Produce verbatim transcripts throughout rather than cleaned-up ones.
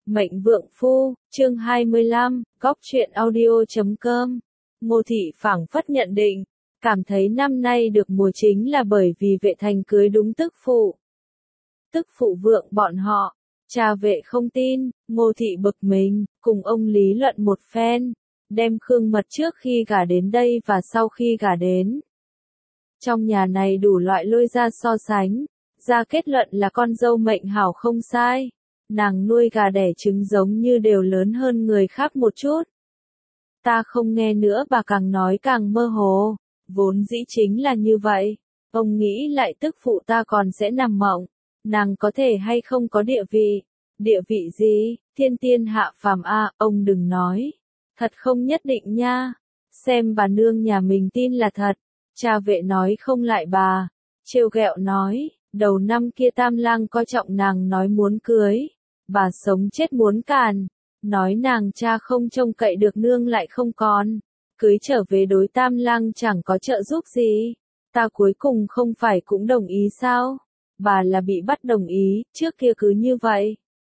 Mệnh vượng phu, chương hai mươi lăm, góc truyện audio chấm com. Ngô Thị phảng phất nhận định, cảm thấy năm nay được mùa chính là bởi vì Vệ Thành cưới đúng tức phụ. Tức phụ vượng bọn họ, cha Vệ không tin, Ngô Thị bực mình, cùng ông lý luận một phen, đem Khương Mật trước khi gả đến đây và sau khi gả đến. Trong nhà này đủ loại lôi ra so sánh, ra kết luận là con dâu mệnh hảo không sai. Nàng nuôi gà đẻ trứng giống như đều lớn hơn người khác một chút. Ta không nghe nữa, bà càng nói càng mơ hồ, vốn dĩ chính là như vậy. Ông nghĩ lại tức phụ ta còn sẽ nằm mộng, nàng có thể hay không có địa vị. Địa vị gì, thiên tiên hạ phàm a, ông đừng nói. Thật không nhất định nha, xem bà nương nhà mình tin là thật. Cha Vệ nói không lại bà, trêu ghẹo nói, đầu năm kia Tam Lang coi trọng nàng nói muốn cưới. Bà sống chết muốn càn, nói nàng cha không trông cậy được nương lại không còn, cưới trở về đối Tam Lang chẳng có trợ giúp gì, ta cuối cùng không phải cũng đồng ý sao, bà là bị bắt đồng ý, trước kia cứ như vậy.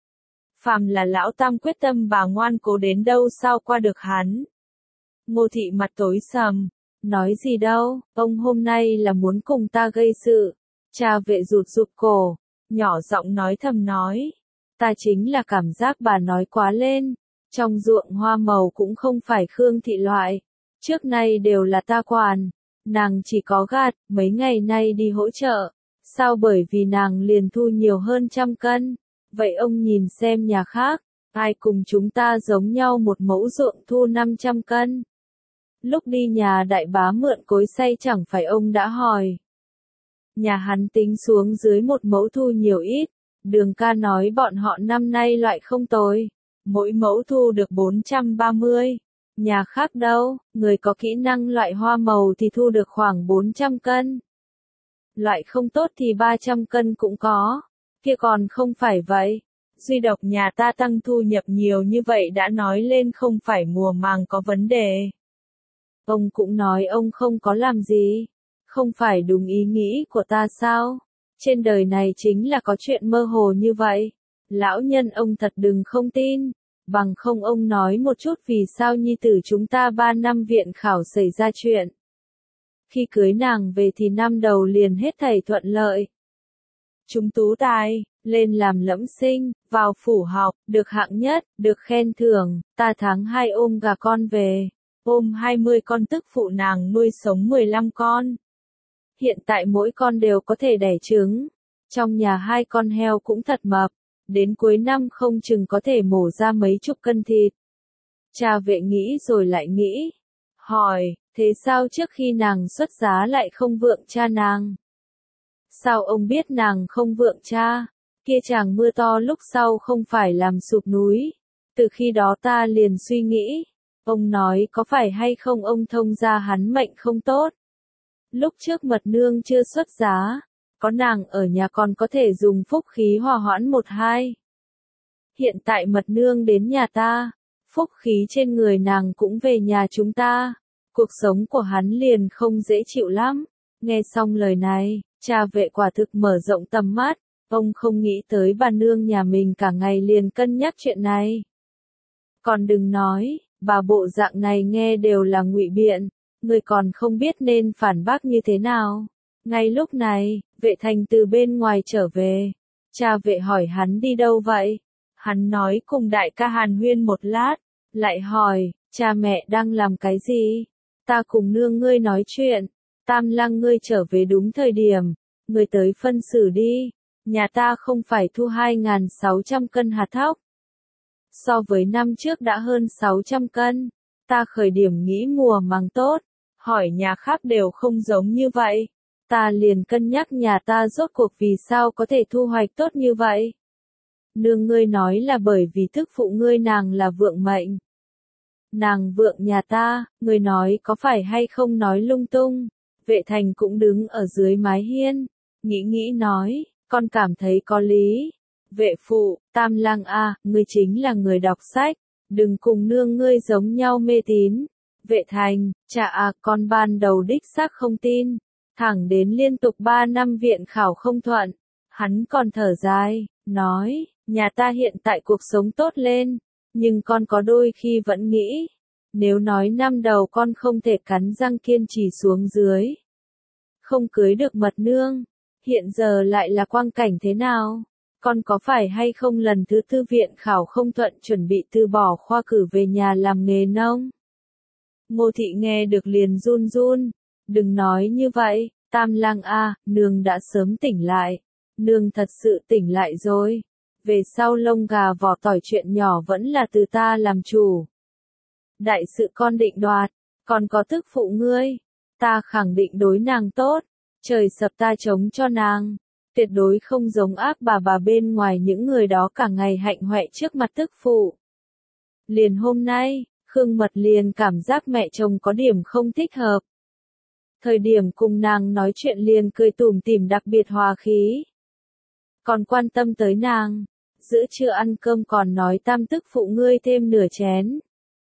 Phàm là lão Tam quyết tâm bà ngoan cố đến đâu sao qua được hắn. Ngô Thị mặt tối sầm, nói gì đâu, ông hôm nay là muốn cùng ta gây sự. Cha Vệ rụt rụt cổ, nhỏ giọng nói thầm nói. Ta chính là cảm giác bà nói quá lên, trong ruộng hoa màu cũng không phải Khương Thị loại, trước nay đều là ta quản, nàng chỉ có gạt, mấy ngày nay đi hỗ trợ, sao bởi vì nàng liền thu nhiều hơn trăm cân, vậy ông nhìn xem nhà khác, ai cùng chúng ta giống nhau một mẫu ruộng thu năm trăm cân. Lúc đi nhà đại bá mượn cối xay chẳng phải ông đã hỏi. Nhà hắn tính xuống dưới một mẫu thu nhiều ít. Đường ca nói bọn họ năm nay loại không tồi, mỗi mẫu thu được bốn trăm ba mươi. Nhà khác đâu, người có kỹ năng loại hoa màu thì thu được khoảng bốn trăm cân. Loại không tốt thì ba trăm cân cũng có, kia còn không phải vậy. Duy độc nhà ta tăng thu nhập nhiều như vậy đã nói lên không phải mùa màng có vấn đề. Ông cũng nói ông không có làm gì, không phải đúng ý nghĩ của ta sao? Trên đời này chính là có chuyện mơ hồ như vậy. Lão nhân ông thật đừng không tin. Bằng không ông nói một chút vì sao nhi tử chúng ta ba năm viện khảo xảy ra chuyện. Khi cưới nàng về thì năm đầu liền hết thảy thuận lợi. Chúng tú tài, lên làm lẫm sinh, vào phủ học, được hạng nhất, được khen thưởng, ta tháng hai ôm gà con về. Ôm hai mươi con tức phụ nàng nuôi sống mười lăm con. Hiện tại mỗi con đều có thể đẻ trứng. Trong nhà hai con heo cũng thật mập. Đến cuối năm không chừng có thể mổ ra mấy chục cân thịt. Cha Vệ nghĩ rồi lại nghĩ. Hỏi, thế sao trước khi nàng xuất giá lại không vượng cha nàng? Sao ông biết nàng không vượng cha? Kia chàng mưa to lúc sau không phải làm sụp núi. Từ khi đó ta liền suy nghĩ. Ông nói có phải hay không ông thông ra hắn mệnh không tốt? Lúc trước Mật nương chưa xuất giá, có nàng ở nhà còn có thể dùng phúc khí hòa hoãn một hai. Hiện tại Mật nương đến nhà ta, phúc khí trên người nàng cũng về nhà chúng ta, cuộc sống của hắn liền không dễ chịu lắm. Nghe xong lời này, cha Vệ quả thực mở rộng tầm mắt, ông không nghĩ tới bà nương nhà mình cả ngày liền cân nhắc chuyện này. Còn đừng nói, bà bộ dạng này nghe đều là ngụy biện. Người còn không biết nên phản bác như thế nào. Ngay lúc này, Vệ Thành từ bên ngoài trở về. Cha Vệ hỏi hắn đi đâu vậy? Hắn nói cùng đại ca hàn huyên một lát. Lại hỏi, cha mẹ đang làm cái gì? Ta cùng nương ngươi nói chuyện. Tam Lang ngươi trở về đúng thời điểm. Ngươi tới phân xử đi. Nhà ta không phải thu hai nghìn sáu trăm cân hạt thóc. So với năm trước đã hơn sáu trăm cân. Ta khởi điểm nghĩ mùa màng tốt. Hỏi nhà khác đều không giống như vậy. Ta liền cân nhắc nhà ta rốt cuộc vì sao có thể thu hoạch tốt như vậy. Nương ngươi nói là bởi vì tức phụ ngươi nàng là vượng mệnh. Nàng vượng nhà ta, ngươi nói có phải hay không nói lung tung. Vệ Thành cũng đứng ở dưới mái hiên. Nghĩ nghĩ nói, con cảm thấy có lý. Vệ phụ, Tam Lang a, ngươi chính là người đọc sách. Đừng cùng nương ngươi giống nhau mê tín. Vệ Thành, cha à, con ban đầu đích xác không tin, thẳng đến liên tục ba năm viện khảo không thuận, hắn còn thở dài, nói, nhà ta hiện tại cuộc sống tốt lên, nhưng con có đôi khi vẫn nghĩ, nếu nói năm đầu con không thể cắn răng kiên trì xuống dưới, không cưới được mật nương, hiện giờ lại là quang cảnh thế nào? Con có phải hay không lần thứ tư viện khảo không thuận chuẩn bị từ bỏ khoa cử về nhà làm nghề nông? Ngô Thị nghe được liền run run, đừng nói như vậy, Tam Lang a, nương đã sớm tỉnh lại, nương thật sự tỉnh lại rồi, về sau lông gà vỏ tỏi chuyện nhỏ vẫn là từ ta làm chủ. Đại sự con định đoạt, còn có tức phụ ngươi, ta khẳng định đối nàng tốt, trời sập ta chống cho nàng, tuyệt đối không giống ác bà bà bên ngoài những người đó cả ngày hạnh hoẹ trước mặt tức phụ. Liền hôm nay, Khương Mật liền cảm giác mẹ chồng có điểm không thích hợp. Thời điểm cùng nàng nói chuyện liền cười tủm tỉm đặc biệt hòa khí. Còn quan tâm tới nàng, giữa trưa ăn cơm còn nói tam tức phụ ngươi thêm nửa chén.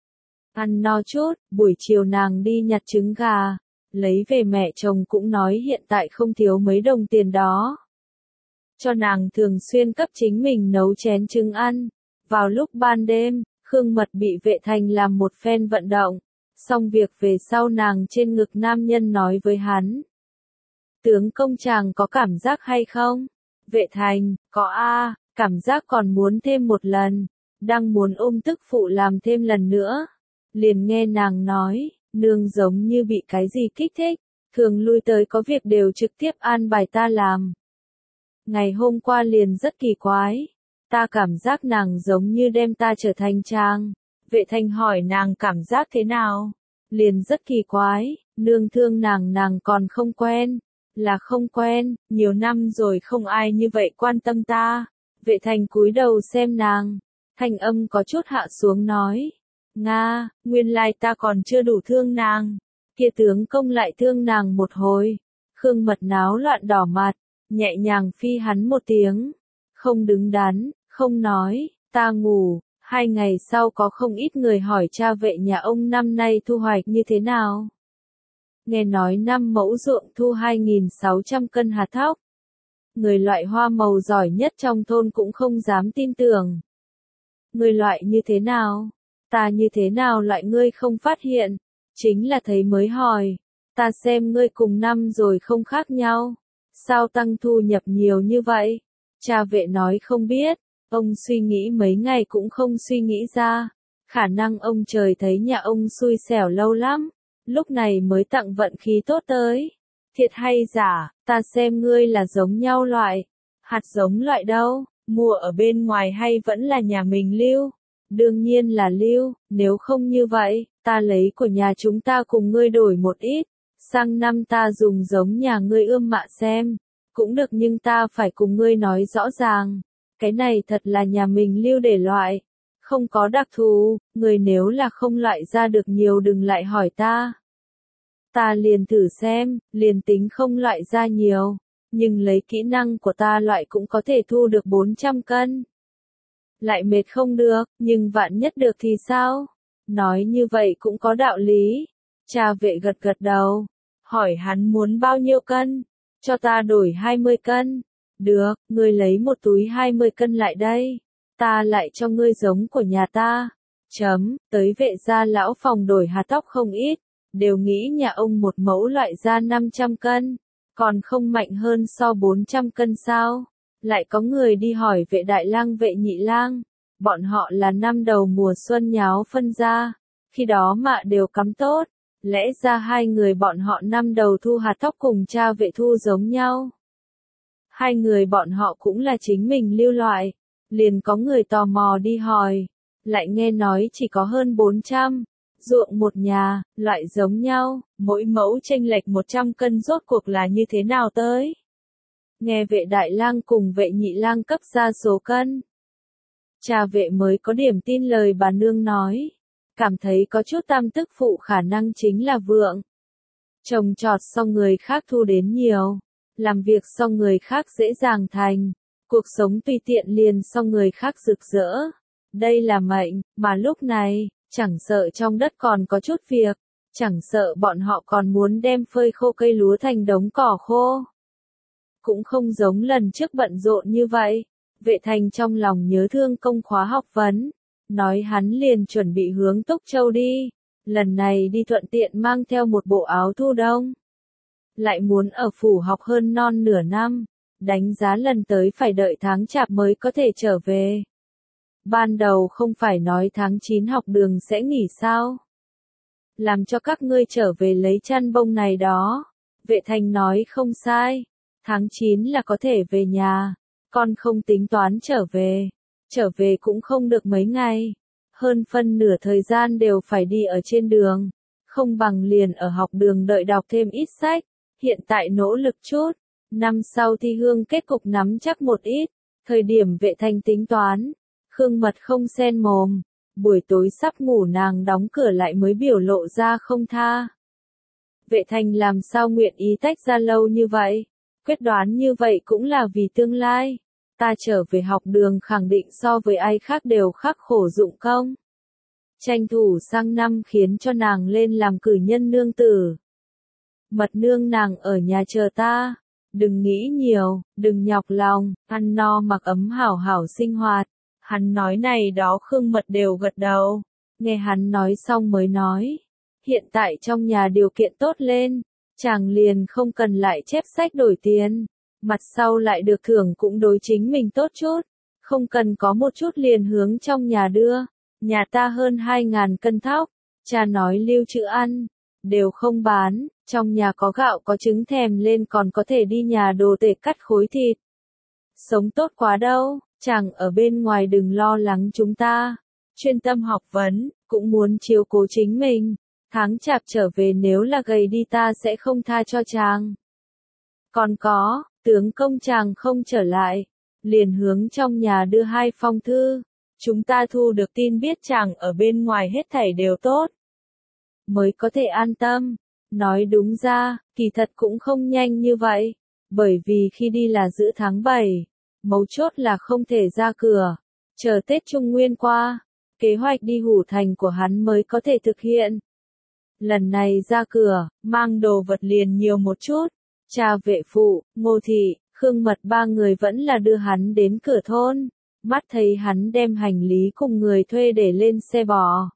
Ăn no chút, buổi chiều nàng đi nhặt trứng gà, lấy về mẹ chồng cũng nói hiện tại không thiếu mấy đồng tiền đó. Cho nàng thường xuyên cấp chính mình nấu chén trứng ăn. Vào lúc ban đêm, Khương Mật bị Vệ Thành làm một phen vận động, xong việc về sau nàng trên ngực nam nhân nói với hắn. Tướng công chàng có cảm giác hay không? Vệ Thành, có a, cảm giác còn muốn thêm một lần, đang muốn ôm tức phụ làm thêm lần nữa. Liền nghe nàng nói, nương giống như bị cái gì kích thích, thường lui tới có việc đều trực tiếp an bài ta làm. Ngày hôm qua liền rất kỳ quái, ta cảm giác nàng giống như đem ta trở thành trang. Vệ Thành hỏi nàng cảm giác thế nào? Liền rất kỳ quái, nương thương nàng nàng còn không quen, là không quen, nhiều năm rồi không ai như vậy quan tâm ta. Vệ Thành cúi đầu xem nàng, thanh âm có chút hạ xuống nói, Nga, nguyên lai ta còn chưa đủ thương nàng, kia tướng công lại thương nàng một hồi. Khương Mật náo loạn đỏ mặt, nhẹ nhàng phi hắn một tiếng, không đứng đắn, không nói, ta ngủ. Hai ngày sau có không ít người hỏi cha Vệ nhà ông năm nay thu hoạch như thế nào. Nghe nói năm mẫu ruộng thu hai nghìn sáu trăm cân hạt thóc. Người loại hoa màu giỏi nhất trong thôn cũng không dám tin tưởng. Người loại như thế nào? Ta như thế nào loại ngươi không phát hiện? Chính là thấy mới hỏi. Ta xem ngươi cùng năm rồi không khác nhau. Sao tăng thu nhập nhiều như vậy? Cha Vệ nói không biết. Ông suy nghĩ mấy ngày cũng không suy nghĩ ra. Khả năng ông trời thấy nhà ông xui xẻo lâu lắm. Lúc này mới tặng vận khí tốt tới. Thiệt hay giả, ta xem ngươi là giống nhau loại. Hạt giống loại đâu, mua ở bên ngoài hay vẫn là nhà mình lưu? Đương nhiên là lưu, nếu không như vậy, ta lấy của nhà chúng ta cùng ngươi đổi một ít. Sang năm ta dùng giống nhà ngươi ươm mạ xem. Cũng được nhưng ta phải cùng ngươi nói rõ ràng. Cái này thật là nhà mình lưu để loại. Không có đặc thù, người nếu là không loại ra được nhiều đừng lại hỏi ta. Ta liền thử xem, liền tính không loại ra nhiều, nhưng lấy kỹ năng của ta loại cũng có thể thu được bốn trăm cân. Lại mệt không được, nhưng vạn nhất được thì sao? Nói như vậy cũng có đạo lý. Cha Vệ gật gật đầu, hỏi hắn muốn bao nhiêu cân, cho ta đổi hai mươi cân. Được, ngươi lấy một túi hai mươi cân lại đây, ta lại cho ngươi giống của nhà ta. Chấm, tới Vệ gia lão phòng đổi hạt thóc không ít, đều nghĩ nhà ông một mẫu loại ra năm trăm cân, còn không mạnh hơn so bốn trăm cân sao? Lại có người đi hỏi Vệ đại lang Vệ nhị lang, bọn họ là năm đầu mùa xuân nháo phân ra, khi đó mạ đều cắm tốt, lẽ ra hai người bọn họ năm đầu thu hạt thóc cùng cha Vệ thu giống nhau. Hai người bọn họ cũng là chính mình lưu loại, liền có người tò mò đi hỏi, lại nghe nói chỉ có hơn bốn trăm, ruộng một nhà, loại giống nhau, mỗi mẫu chênh lệch một trăm cân rốt cuộc là như thế nào tới. Nghe Vệ đại lang cùng Vệ nhị lang cấp ra số cân. Cha Vệ mới có điểm tin lời bà nương nói, cảm thấy có chút tam tức phụ khả năng chính là vượng. Trồng trọt xong người khác thu đến nhiều. Làm việc xong người khác dễ dàng thành, cuộc sống tùy tiện liền xong người khác rực rỡ. Đây là mệnh, mà lúc này, chẳng sợ trong đất còn có chút việc, chẳng sợ bọn họ còn muốn đem phơi khô cây lúa thành đống cỏ khô. Cũng không giống lần trước bận rộn như vậy, Vệ Thành trong lòng nhớ thương công khóa học vấn, nói hắn liền chuẩn bị hướng Túc Châu đi, lần này đi thuận tiện mang theo một bộ áo thu đông. Lại muốn ở phủ học hơn non nửa năm, đánh giá lần tới phải đợi tháng chạp mới có thể trở về. Ban đầu không phải nói tháng chín học đường sẽ nghỉ sao? Làm cho các ngươi trở về lấy chăn bông này đó. Vệ Thành nói không sai, tháng chín là có thể về nhà, con không tính toán trở về, trở về cũng không được mấy ngày, hơn phân nửa thời gian đều phải đi ở trên đường, không bằng liền ở học đường đợi đọc thêm ít sách, hiện tại nỗ lực chút, năm sau thi hương kết cục nắm chắc một ít, thời điểm Vệ Thành tính toán, Khương Mật không xen mồm, buổi tối sắp ngủ nàng đóng cửa lại mới biểu lộ ra không tha. Vệ Thành làm sao nguyện ý tách ra lâu như vậy, quyết đoán như vậy cũng là vì tương lai, ta trở về học đường khẳng định so với ai khác đều khắc khổ dụng công. Tranh thủ sang năm khiến cho nàng lên làm cử nhân nương tử. Mật nương nàng ở nhà chờ ta, đừng nghĩ nhiều, đừng nhọc lòng, ăn no mặc ấm hảo hảo sinh hoạt. Hắn nói này đó Khương Mật đều gật đầu, nghe hắn nói xong mới nói, hiện tại trong nhà điều kiện tốt lên, chàng liền không cần lại chép sách đổi tiền, mặt sau lại được thưởng cũng đối chính mình tốt chút, không cần có một chút liền hướng trong nhà đưa, nhà ta hơn hai ngàn cân thóc, cha nói lưu trữ ăn, đều không bán, trong nhà có gạo có trứng thèm lên còn có thể đi nhà đồ tể cắt khối thịt. Sống tốt quá đâu. Chàng ở bên ngoài đừng lo lắng chúng ta, chuyên tâm học vấn, cũng muốn chiếu cố chính mình, tháng chạp trở về nếu là gầy đi ta sẽ không tha cho chàng. Còn có, tướng công chàng không trở lại, liền hướng trong nhà đưa hai phong thư, chúng ta thu được tin biết chàng ở bên ngoài hết thảy đều tốt, mới có thể an tâm. Nói đúng ra, kỳ thật cũng không nhanh như vậy, bởi vì khi đi là giữa tháng bảy. Mấu chốt là không thể ra cửa, chờ Tết Trung Nguyên qua, kế hoạch đi Hủ Thành của hắn mới có thể thực hiện. Lần này ra cửa, mang đồ vật liền nhiều một chút, cha Vệ phụ, Ngô thị, Khương Mật ba người vẫn là đưa hắn đến cửa thôn, mắt thấy hắn đem hành lý cùng người thuê để lên xe bò.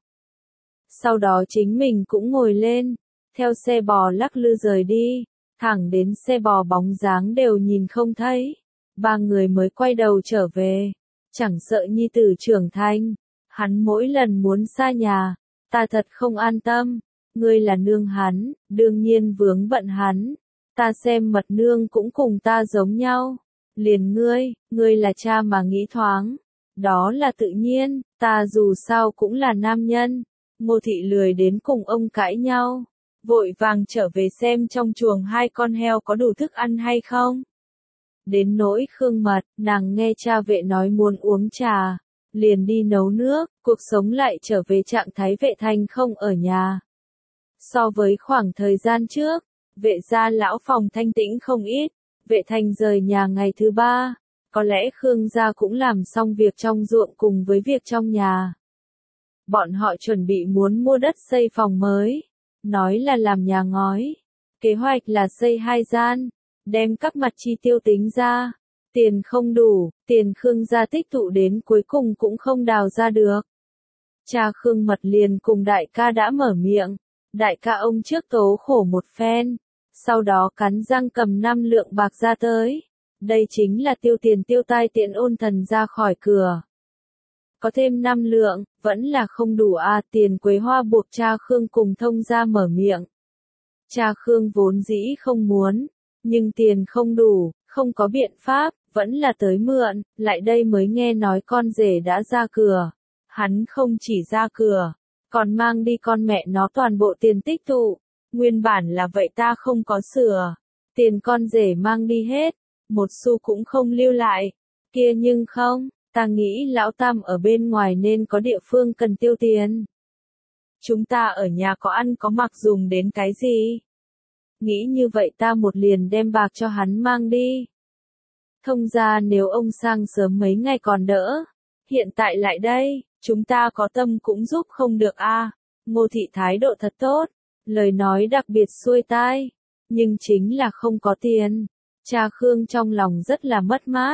Sau đó chính mình cũng ngồi lên, theo xe bò lắc lư rời đi, thẳng đến xe bò bóng dáng đều nhìn không thấy. Ba người mới quay đầu trở về, chẳng sợ nhi tử trưởng thành, hắn mỗi lần muốn xa nhà, ta thật không an tâm, ngươi là nương hắn, đương nhiên vướng bận hắn, ta xem Mật nương cũng cùng ta giống nhau, liền ngươi, ngươi là cha mà nghĩ thoáng, đó là tự nhiên, ta dù sao cũng là nam nhân. Ngô thị lười đến cùng ông cãi nhau, vội vàng trở về xem trong chuồng hai con heo có đủ thức ăn hay không. Đến nỗi Khương Mật, nàng nghe cha Vệ nói muốn uống trà, liền đi nấu nước, cuộc sống lại trở về trạng thái Vệ Thành không ở nhà. So với khoảng thời gian trước, Vệ gia lão phòng thanh tĩnh không ít, Vệ Thành rời nhà ngày thứ ba, có lẽ Khương gia cũng làm xong việc trong ruộng cùng với việc trong nhà. Bọn họ chuẩn bị muốn mua đất xây phòng mới, nói là làm nhà ngói, kế hoạch là xây hai gian. Đem các mặt chi tiêu tính ra, tiền không đủ, tiền Khương gia tích tụ đến cuối cùng cũng không đào ra được. Cha Khương Mật liền cùng đại ca đã mở miệng, đại ca ông trước tố khổ một phen, sau đó cắn răng cầm năm lượng bạc ra tới. Đây chính là tiêu tiền tiêu tai tiện ôn thần ra khỏi cửa. Có thêm năm lượng, vẫn là không đủ à, tiền Quế Hoa buộc cha Khương cùng thông ra mở miệng. Cha Khương vốn dĩ không muốn. Nhưng tiền không đủ, không có biện pháp, vẫn là tới mượn, lại đây mới nghe nói con rể đã ra cửa. Hắn không chỉ ra cửa, còn mang đi con mẹ nó toàn bộ tiền tích tụ. Nguyên bản là vậy ta không có sửa. Tiền con rể mang đi hết, một xu cũng không lưu lại. Kia nhưng không, ta nghĩ lão tam ở bên ngoài nên có địa phương cần tiêu tiền. Chúng ta ở nhà có ăn có mặc dùng đến cái gì? Nghĩ như vậy ta một liền đem bạc cho hắn mang đi. Thông ra nếu ông sang sớm mấy ngày còn đỡ. Hiện tại lại đây, chúng ta có tâm cũng giúp không được a. À. Ngô thị thái độ thật tốt, lời nói đặc biệt xuôi tai, nhưng chính là không có tiền. Cha Khương trong lòng rất là mất mát,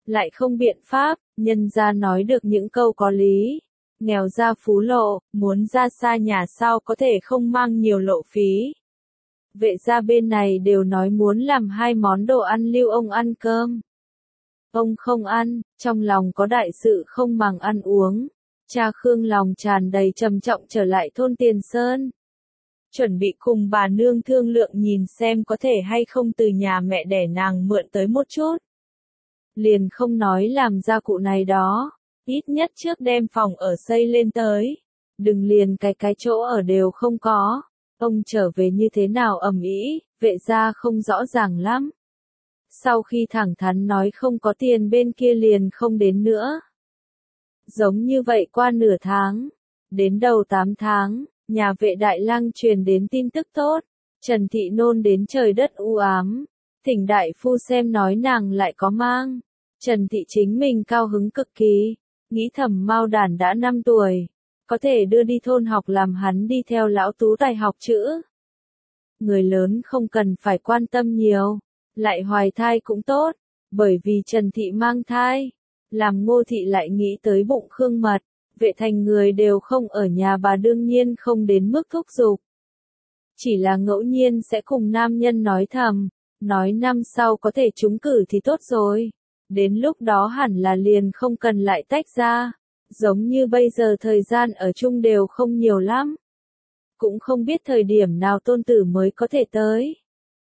lại không biện pháp, nhân ra nói được những câu có lý. Nghèo ra phú lộ, muốn ra xa nhà sao có thể không mang nhiều lộ phí. Vệ gia bên này đều nói muốn làm hai món đồ ăn lưu ông ăn cơm. Ông không ăn, trong lòng có đại sự không màng ăn uống. Cha Khương lòng tràn đầy trầm trọng trở lại thôn Tiền Sơn. Chuẩn bị cùng bà nương thương lượng nhìn xem có thể hay không từ nhà mẹ đẻ nàng mượn tới một chút. Liền không nói làm gia cụ này đó, ít nhất trước đem phòng ở xây lên tới. Đừng liền cái cái chỗ ở đều không có. Ông trở về như thế nào ầm ĩ, vệ gia không rõ ràng lắm. Sau khi thẳng thắn nói không có tiền bên kia liền không đến nữa. Giống như vậy qua nửa tháng, đến đầu tám tháng, nhà vệ đại lang truyền đến tin tức tốt. Trần Thị nôn đến trời đất u ám, thỉnh đại phu xem nói nàng lại có mang. Trần Thị chính mình cao hứng cực kỳ, nghĩ thầm Mao Đản đã năm tuổi, có thể đưa đi thôn học làm hắn đi theo lão tú tài học chữ. Người lớn không cần phải quan tâm nhiều, lại hoài thai cũng tốt, bởi vì Trần Thị mang thai. Làm Ngô Thị lại nghĩ tới bụng Khương Mật, Vệ Thành người đều không ở nhà bà đương nhiên không đến mức thúc giục. Chỉ là ngẫu nhiên sẽ cùng nam nhân nói thầm, nói năm sau có thể trúng cử thì tốt rồi. Đến lúc đó hẳn là liền không cần lại tách ra, giống như bây giờ thời gian ở chung đều không nhiều lắm. Cũng không biết thời điểm nào tôn tử mới có thể tới.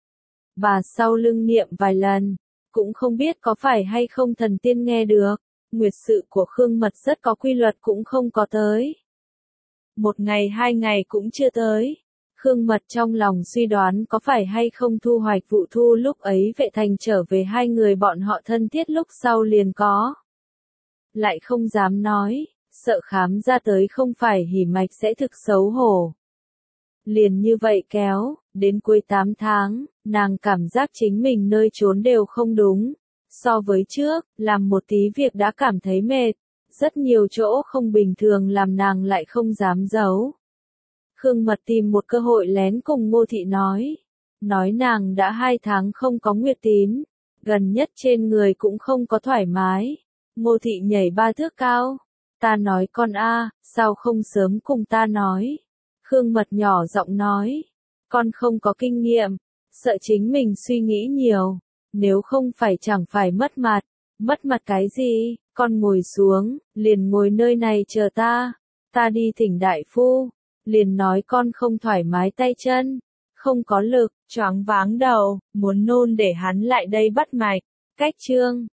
Bà sau lưng niệm vài lần, cũng không biết có phải hay không thần tiên nghe được, nguyệt sự của Khương Mật rất có quy luật cũng không có tới. Một ngày hai ngày cũng chưa tới. Khương Mật trong lòng suy đoán có phải hay không thu hoạch vụ thu lúc ấy Vệ Thành trở về hai người bọn họ thân thiết lúc sau liền có. Lại không dám nói, sợ khám ra tới không phải hỉ mạch sẽ thực xấu hổ. Liền như vậy kéo, đến cuối tám tháng, nàng cảm giác chính mình nơi trốn đều không đúng. So với trước, làm một tí việc đã cảm thấy mệt, rất nhiều chỗ không bình thường làm nàng lại không dám giấu. Khương Mật tìm một cơ hội lén cùng Ngô Thị nói. Nói nàng đã hai tháng không có nguyệt tín, gần nhất trên người cũng không có thoải mái. Ngô Thị nhảy ba thước cao. Ta nói con a, sao không sớm cùng ta nói. Khương Mật nhỏ giọng nói. Con không có kinh nghiệm, sợ chính mình suy nghĩ nhiều. Nếu không phải chẳng phải mất mặt. Mất mặt cái gì, con ngồi xuống, liền ngồi nơi này chờ ta. Ta đi thỉnh đại phu. Liền nói con không thoải mái tay chân, không có lực, choáng váng đầu, muốn nôn để hắn lại đây bắt mạch. Cách chương